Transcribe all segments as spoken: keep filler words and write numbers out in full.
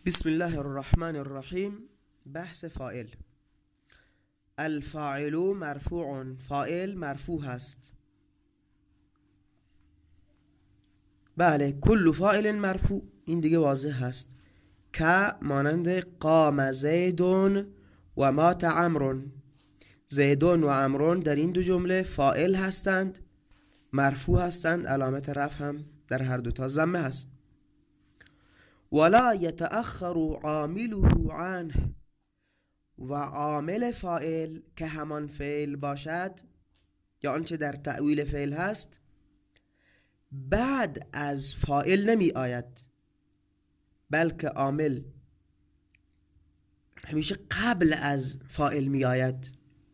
بسم الله الرحمن الرحیم. بحث فاعل. الفاعل مرفوع، فاعل مرفوع هست. بله، کل فاعل مرفوع، این دیگه واضح هست. که مانند قام زیدون و مات عمرو. زیدون و عمرو در این دو جمله فاعل هستند، مرفوع هستند، علامت رفع هم در هر دو تا ضمه هست. ولا يتأخر عامله عنه، و عامل فاعل که همان فعل باشد یا آنچه در تأویل فعل هست بعد از فاعل نمی آید، بلکه عامل همیشه قبل از فاعل می آید.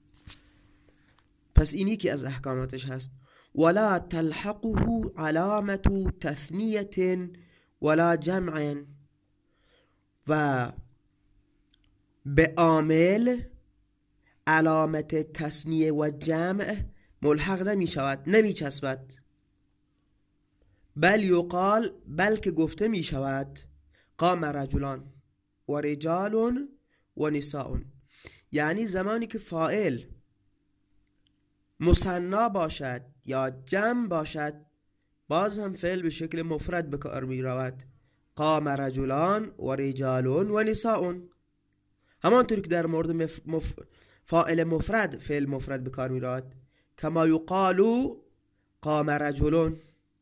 پس اینی که از احکاماتش هست. ولا تلحقه علامة تثنیة ولا جمع، و به عامل علامت تثنیه و جمع ملحق نمی شود، نمی چسبد. بل یقال، بلکه گفته می شود قام رجلان و رجال و نساء. یعنی زمانی که فاعل مثنا باشد یا جمع باشد باز هم فعل به شکل مفرد به کار می رود. قام رجلان و رجال و نساء. همانطور که در مورد مف... مف... فاعل مفرد فعل مفرد به کار می رود. کما یقال قام رجلون.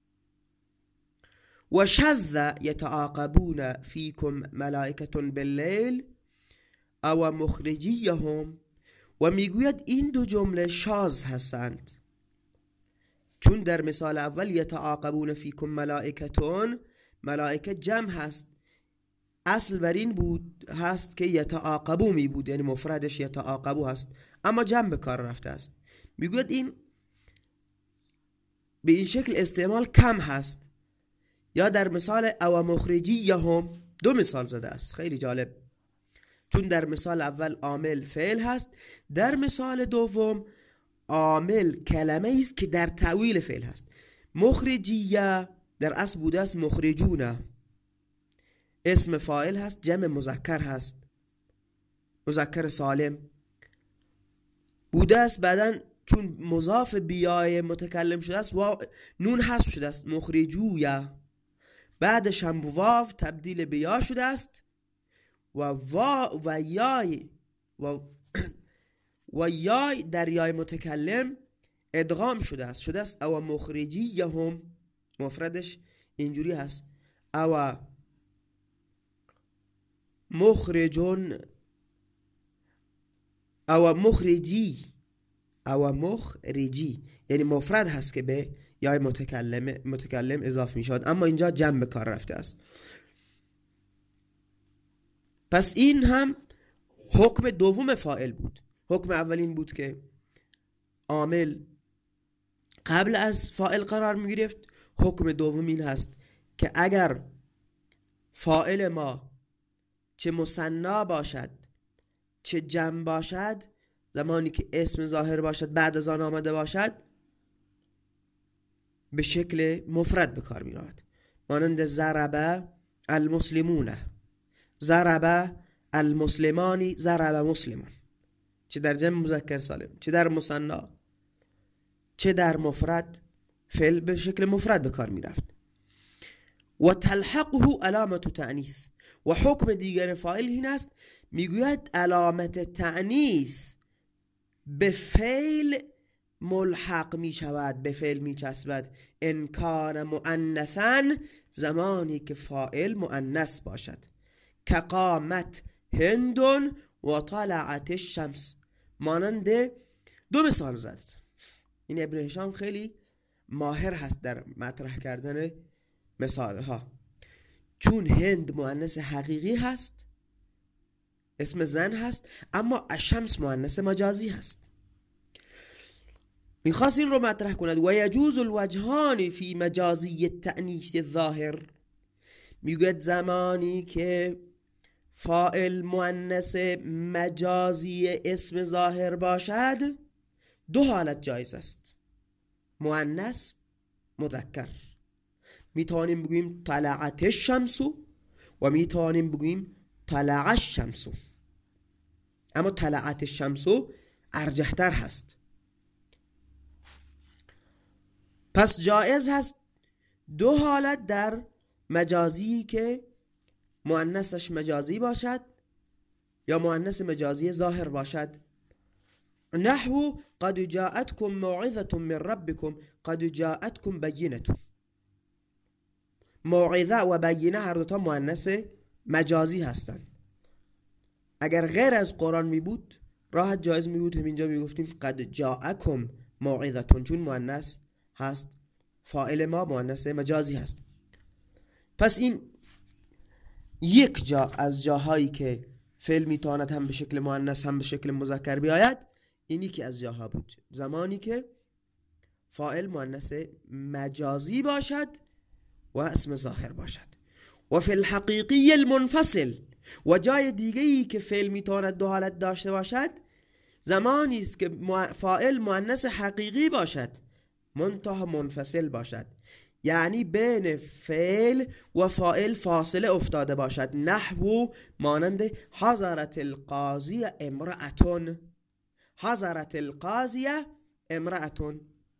و شذ یتعاقبون فیکم ملائکة باللیل او مخرجیهم، و میگوید این دو جمله شاذ هستند، چون در مثال اول یتعاقبون فیکم ملائکتون، ملائکه جمع هست، اصل بر این بود هست که یتعاقبو می بود، یعنی مفردش یتعاقبو هست، اما جمع به کار رفته است. میگوید این به این شکل استعمال کم هست. یا در مثال او مخرجیهم دو مثال زده است، خیلی جالب، چون در مثال اول عامل فعل هست، در مثال دوم عامل کلمه است که در تأویل فعل هست. مخرجیه در اصل بوده است مخرجونه، اسم فاعل هست، جمع مذکر هست، مذکر سالم بوده است، بعدن چون مضاف بیای متکلم شده است و نون حذف شده است، مخرجویه، بعدش هم واو تبدیل به یا شده است و وا و یای و و یای در یای متکلم ادغام شده است، شده است او مخرجیهم، مفردش اینجوری هست او مخرجون او مخرجی او مخرجی، یعنی مفرد هست که به یای متکلم متکلم اضافه می شود، اما اینجا جمع به کار رفته است. پس این هم حکم دوم فاعل بود. حکم اولین بود که عامل قبل از فاعل قرار می گرفت. حکم دوم این هست که اگر فاعل ما چه مثنا باشد چه جمع باشد، زمانی که اسم ظاهر باشد بعد از آن آمده باشد به شکل مفرد به کار می رود. مانند ضرب المسلمون، ضرب المسلمانی، ضرب مسلمان، چه در جمع مذکر سالم چه در مثنا چه در مفرد فعل به شکل مفرد به کار می رفت. و تلحقه علامت تأنیث، و حکم دیگر فاعل این است، میگوید علامت تأنیث به فعل ملحق می شود، به فعل می چسبد. ان کان مؤنثا، زمانی که فاعل مؤنث باشد. که قامت هند و طلعت الشمس، مانند دو مثال زد. این ابن هشام خیلی ماهر هست در مطرح کردن مثال ها، چون هند مؤنث حقیقی هست، اسم زن هست، اما الشمس مؤنث مجازی هست. میخواست این رو مطرح کند. و یجوز الوجهان فی مجازی التأنیث الظاهر، میگوید زمانی که فاعل مؤنث مجازی اسم ظاهر باشد دو حالت جایز است، مؤنث مذکر. میتوانیم بگوییم طلعت الشمس و میتوانیم بگوییم طلع الشمس، اما طلعت الشمس ارجحتر هست. پس جایز هست دو حالت در مجازی که مؤنثش مجازی باشد یا مؤنث مجازی ظاهر باشد. نحو قد جاءتكم موعظة من ربكم قد جاءتكم بینة. موعظه و بینه هر دوتا مؤنث مجازی هستند. اگر غیر از قرآن می بود راحت جایز می بود همینجا می گفتیم قد جاءکم موعظة، چون مؤنث هست، فاعل ما مؤنث مجازی هست. پس این یک جا از جاهایی که فعل میتواند هم به شکل مؤنث هم به شکل مذکر بیاید، اینی که از جاها بود زمانی که فاعل مؤنث مجازی باشد و اسم ظاهر باشد. و فی الحقیقی المنفصل، و جای دیگه‌ای که فعل میتواند دو حالت داشته باشد زمانی است که فاعل مؤنث حقیقی باشد منتها منفصل باشد، یعنی بین فعل و فاعل فاصله افتاده باشد. نحو مانند حضرت القاضی امرأتون، حضرت القاضی امرأتون.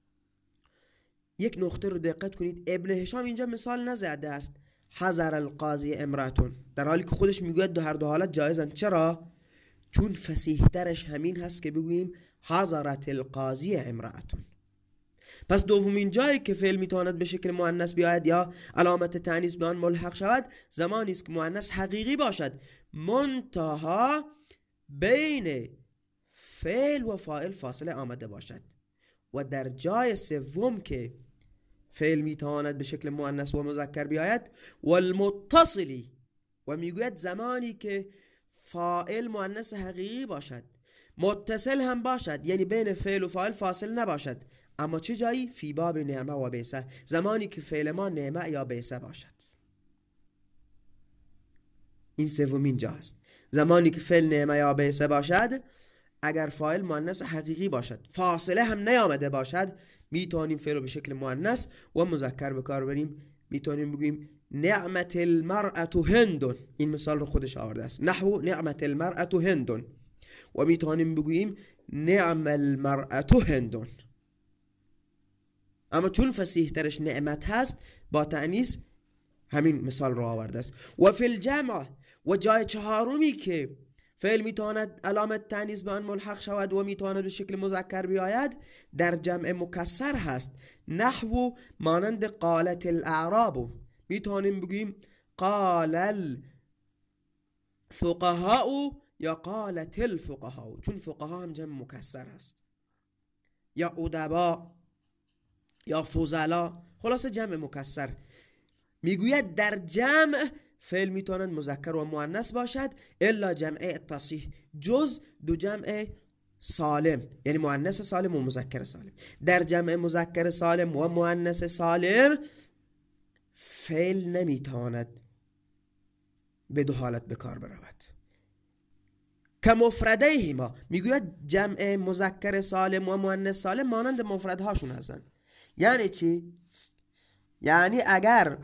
یک نقطه رو دقت کنید، ابن هشام اینجا مثال نزده است حضر القاضی امرأتون، در حالی که خودش میگوید دو هر دو حالت جایزن. چرا؟ چون فصیح ترش همین هست که بگوییم حضرت القاضی امرأتون. پس دومین جایی که فعل میتواند به شکل مؤنث بیاید یا علامت تأنیث به آن ملحق شود زمانی است که مؤنث حقیقی باشد منتها بین فعل و فاعل فاصله آمده باشد. و در جای سوم که فعل میتواند به شکل مؤنث و مذکر بیاید والمتصلی، و میگوید زمانی که فاعل مؤنث حقیقی باشد متصل هم باشد، یعنی بین فعل و فاعل فاصله نباشد. اما چه جایی؟ فی باب نعمه و بیسه، زمانی که فعل ما نعمه یا بیسه باشد. این سومین جا است، زمانی که فعل نعمه یا بیسه باشد اگر فاعل مؤنث حقیقی باشد فاصله هم نیامده باشد میتونیم فعل رو به شکل مؤنث و مذکر به کار بریم. میتونیم بگوییم نعمت المرأة هند، این مثال رو خودش آورده است، نحو نعمت المرأة هند. و میتونیم بگوییم نعم المرأة هند، اما چون فصیح ترش نعمت هست با تأنیث همین مثال رو آورده است. و فی الجمع، و جای چهارمی که فعل میتواند علامت تأنیث به آن ملحق شود و میتواند به شکل مذکر بیاید در جمع مکسر هست. نحو مانند قالت الاعراب، میتونیم بگیم قال الفقهاء یا قالت الفقهاء، چون فقها هم جمع مکسر هست، یا ادبا یا فضلا، خلاصه جمع مکسر. میگوید در جمع فعل میتواند مذکر و مؤنث باشد الا جمع التصحیح، جز دو جمع سالم، یعنی مؤنث سالم و مذکر سالم. در جمع مذکر سالم و مؤنث سالم فعل نمیتواند به دو حالت به کار برود. که مفردیهما، میگوید جمع مذکر سالم و مؤنث سالم مانند مفردهاشون هستند. یعنی چی؟ یعنی اگر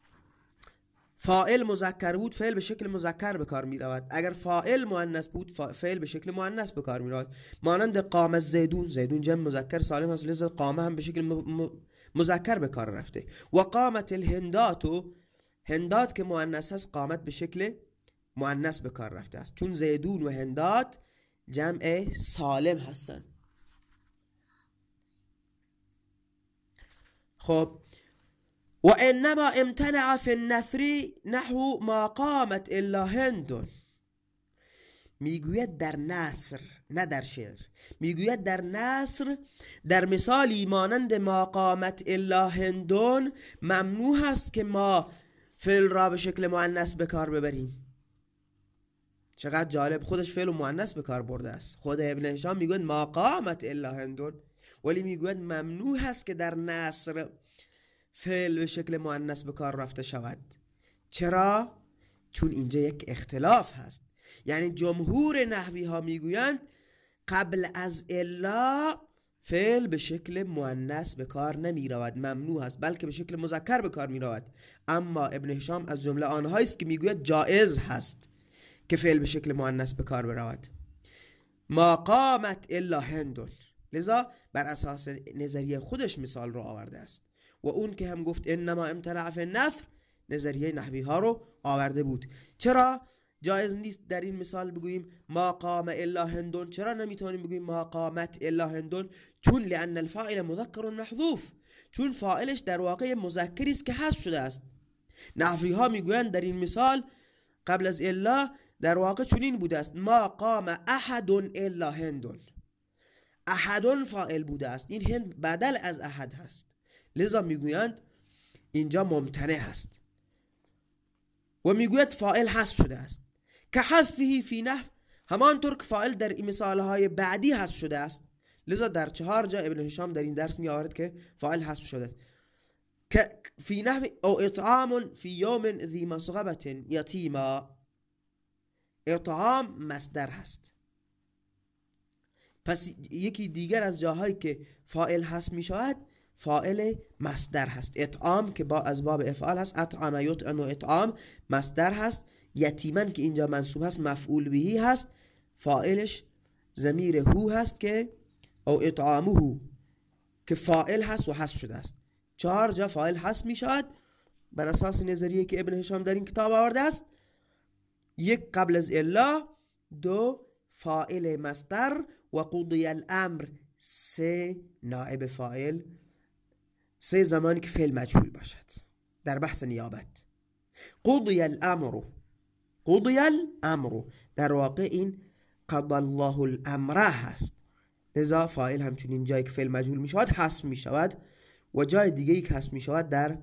فاعل مذکر بود فعل به شکل مذکر به کار می رود، اگر فاعل مؤنث بود فعل به شکل مؤنث به کار می رود. مانند قام زیدون، زیدون جمع مذکر سالم هست لذا قامه هم به شکل مذکر به کار رفته. و قامت الهندات، هندات که مؤنث هست قامت به شکل مؤنث به کار رفته است، چون زیدون و هندات جمع سالم هستند. خب و انما امتنع فی النثر نحو ما قامت الا هند، میگوید در نثر نه در شعر، میگوید در نثر در مثالی مانند ما قامت الا هندون ممنوع هست که ما فعل را به شکل مؤنث به کار ببریم. چقدر جالب، خودش فعل و مؤنث به کار برده است. خود ابن هشام میگوید ما قامت الا هندون، ولی میگوید ممنوع هست که در نثر فعل به شکل مؤنث به کار رفته شود. چرا؟ چون اینجا یک اختلاف هست، یعنی جمهور نحوی ها میگویند قبل از الا فعل به شکل مؤنث به کار نمی رود، ممنوع است، بلکه به شکل مذکر به کار می رود. اما ابن هشام از جمله آنهایی است که میگوید جایز هست که فعل به شکل مؤنث به کار برود. ما قامت الا هندون، لذا بر اساس نظریه خودش مثال رو آورده است. و اون که هم گفت انما امتنع فی النثر، نظریه نحوی ها رو آورده بود. چرا جایز نیست در این مثال بگوییم ما قام الا هندون؟ چرا نمیتونیم بگوییم ما قامت الا هندون؟ چون لان الفاعل مذکر محذوف، چون فاعلش در واقع مذکری است که حذف شده است. نحوی ها میگویند در این مثال قبل از الا در واقع چنین بوده است ما قام احد الا هندون، احدون فاعل بوده است، این هند بدل از احد هست، لذا میگویند اینجا ممتنع هست. و میگوید فاعل حذف شده است که حذفه فی نحو، همانطور که فاعل در مثالهای بعدی حذف شده است. لذا در چهار جا ابن هشام در این درس می آورد که فاعل حذف شده که فی نحو او اطعام فی یوم ذی مسغبت یتیما، اطعام مصدر هست. پس یکی دیگر از جاهایی که فاعل حذف می شود فاعل مصدر هست. اطعام که با از باب افعال هست، اطعام یطعم و اطعام مصدر هست. یتیمن که اینجا منصوب هست مفعول بهی هست، فاعلش ضمیر هو هست که او اطعامه که فاعل هست و حذف شده است. چهار جا فاعل حذف می شود بر اساس نظریه که ابن هشام در این کتاب آورده است. یک قبل از الا، دو فاعل مصدر، و قضی الامر سه نائب فاعل، سه زمانی که فعل مجهول باشد در بحث نیابت. قضی الامر، قضی الامر در واقع این قضى الله الامر هست، لذا فاعل همچنین جایی که فعل مجهول می شود حذف می شود، و جای دیگه ای که حذف می شود در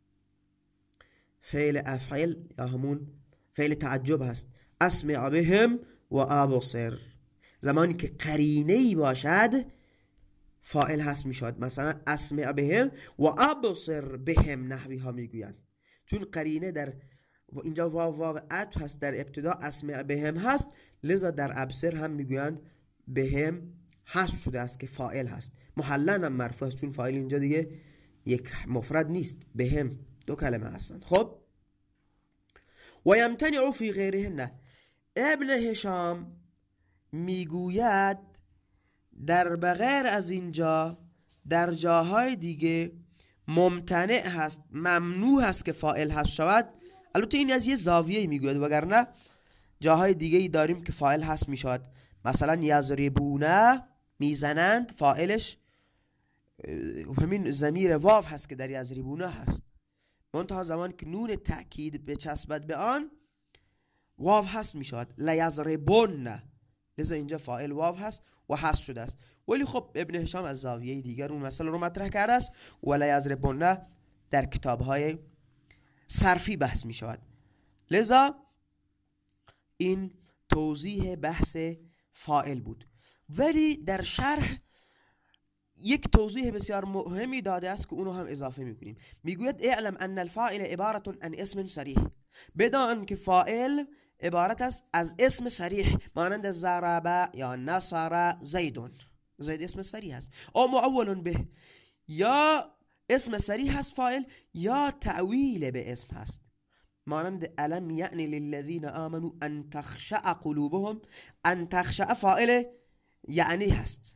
فعل افعل یا همون فعل تعجب هست. اسمع بهم و ابصر، زمانی که قرینه ای باشد فاعل حذف می شود. مثلا اسمع بهم و ابصر بهم نحوی ها می گویند، چون قرینه در اینجا واو واو عطف هست، در ابتدا اسمع بهم هست، لذا در ابصر هم می گویند بهم حذف شده است که فاعل هست. محلن هم مرفوع است چون فاعل اینجا دیگه یک مفرد نیست، بهم دو کلمه هستند. خب و یمتنع فی غیرهن، ابن هشام میگوید در بغیر از اینجا در جاهای دیگه ممتنع هست، ممنوع هست که فاعل حذف شود. البته این از یه زاویه میگوید، وگرنه جاهای دیگه ای داریم که فاعل حذف میشود. مثلا یضربونه میزنند، فاعلش همین ضمیر واو هست که در یضربونه هست، منتها زمان که نون تأکید بچسبد به آن واو حذف میشود، لیضربن، لذا اینجا فاعل واو هست و حذف شده است. ولی خب ابن هشام از زاویه دیگر اون مسئله رو مطرح کرده است و لیضربن در کتاب‌های صرفی بحث می شود. لذا این توضیح بحث فاعل بود. ولی در شرح یک توضیح بسیار مهمی داده است که اونو هم اضافه میکنیم. میگوید اعلم ان الفاعل عبارت عن اسم صریح، بدان که فاعل عبارت است از اسم صریح، مانند ضرب یا نصر زیدون، زید اسم صریح است، او معول به، یا اسم صریح هست فاعل یا تعویل به اسم هست، مانند الم یعنی للذین آمنوا ان تخشع قلوبهم، ان تخشع فاعل یعنی هست،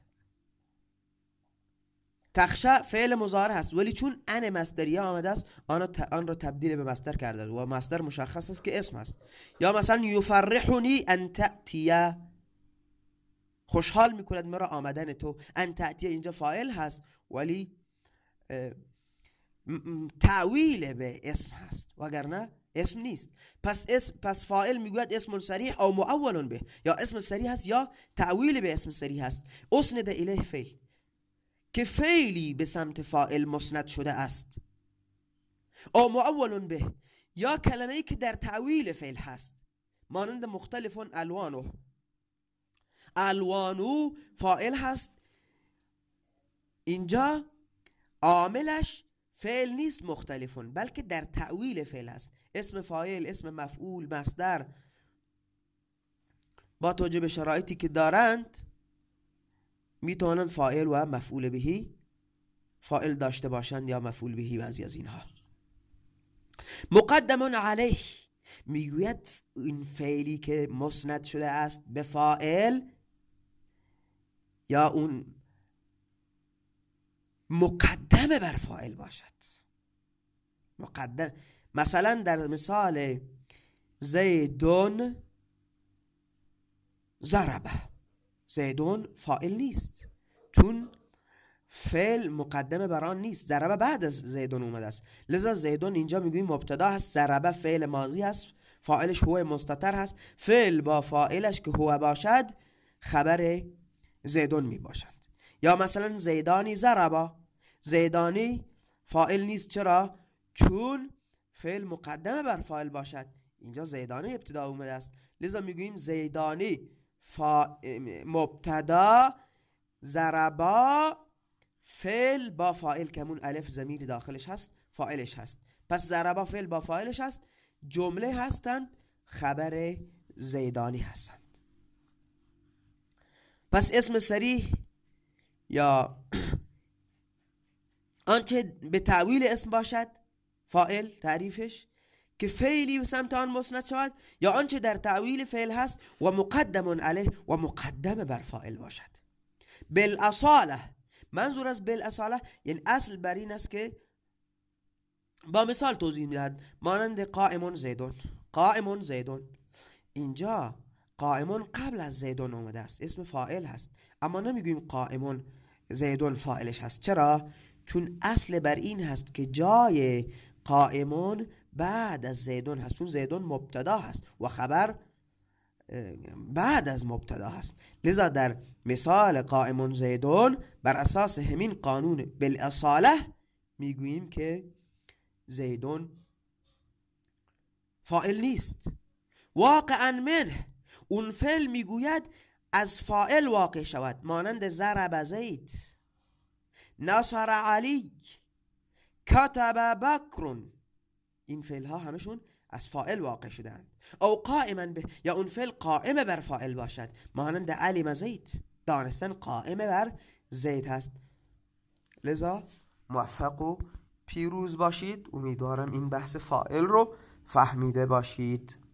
تخشع فعل مضارع هست، ولی چون ان مصدریه آمده است آن آن را تبدیل به مصدر کرده و مصدر مشخص است که اسم است. یا مثلا یفرحنی ان تأتی، خوشحال میکند مرا آمدن تو، ان تأتی اینجا فاعل هست ولی تعویل به اسم هست، وگرنه اسم نیست. پس اسم پس فاعل میگوید اسم صریح او معول به، یا اسم صریح هست یا تعویل به اسم صریح هست. اسند الیه فعل، که فعلی به سمت فاعل مسند شده است، او معول به، یا کلمه ای که در تعویل فعل هست، مانند مختلف الوانو، الوانو فاعل هست، اینجا عاملش فعل نیست مختلفون، بلکه در تعویل فعل هست، اسم فاعل، اسم مفعول، مصدر، با توجه به شرایطی که دارند میتونن فاعل و مفعول بهی فاعل داشته باشند یا مفعول بهی، بعضی از اینها. مقدم علیه، میگوید این فعلی که مسند شده است به فاعل یا اون مقدم بر فاعل باشد. مقدم، مثلا در مثال زیدون ضربه، زیدون فاعل نیست چون فعل مقدم بر آن نیست، ضربه بعد از زیدون اومده است، لذا زیدون اینجا میگوییم مبتدا هست، ضربه فعل ماضی هست، فاعلش هو مستتر هست، فعل با فاعلش که هو باشد خبر زیدون می باشد. یا مثلا زیدانی ضربه، زیدانی فاعل نیست، چرا؟ چون فعل مقدم بر فاعل باشد، اینجا زیدانی ابتدا اومده است، لذا میگوییم زیدانی فا... مبتدا، ضربا فعل با فاعل که همون الف ضمیر داخلش هست فاعلش هست، پس ضربا فعل با فاعلش هست، جمله هستند خبر زیدانی هستند. پس اسم صریح یا آنچه به تأویل اسم باشد فاعل تعریفش که فعلی به سمت آن مسند شود، یا آنچه در تأویل فعل هست و مقدم علیه و مقدم بر فاعل باشد. بالاصاله، منظور از بالاصاله یعنی اصل بر این است که با مثال توضیح میدهد، مانند قائمون زیدون، قائمون زیدون، اینجا قائمون قبل از زیدون اومده است، اسم فاعل هست، اما نمیگوییم قائمون زیدون فاعلش هست، چرا؟ چون اصل بر این هست که جای قائمون بعد از زیدون هست، چون زیدون مبتدا هست و خبر بعد از مبتدا هست، لذا در مثال قائمون زیدون بر اساس همین قانون بالاصاله میگوییم که زیدون فاعل نیست. واقعا منه، اون فعل میگوید از فاعل واقع شود، مانند ضرب زید، نصر علی، کتب بکرون، این فعل ها همشون از فاعل واقع شدند. او قائما به، یا اون فعل قائم بر فاعل باشد، مانند علم زید، دانستن قائم بر زید هست. لذا موفق و پیروز باشید. امیدوارم این بحث فاعل رو فهمیده باشید.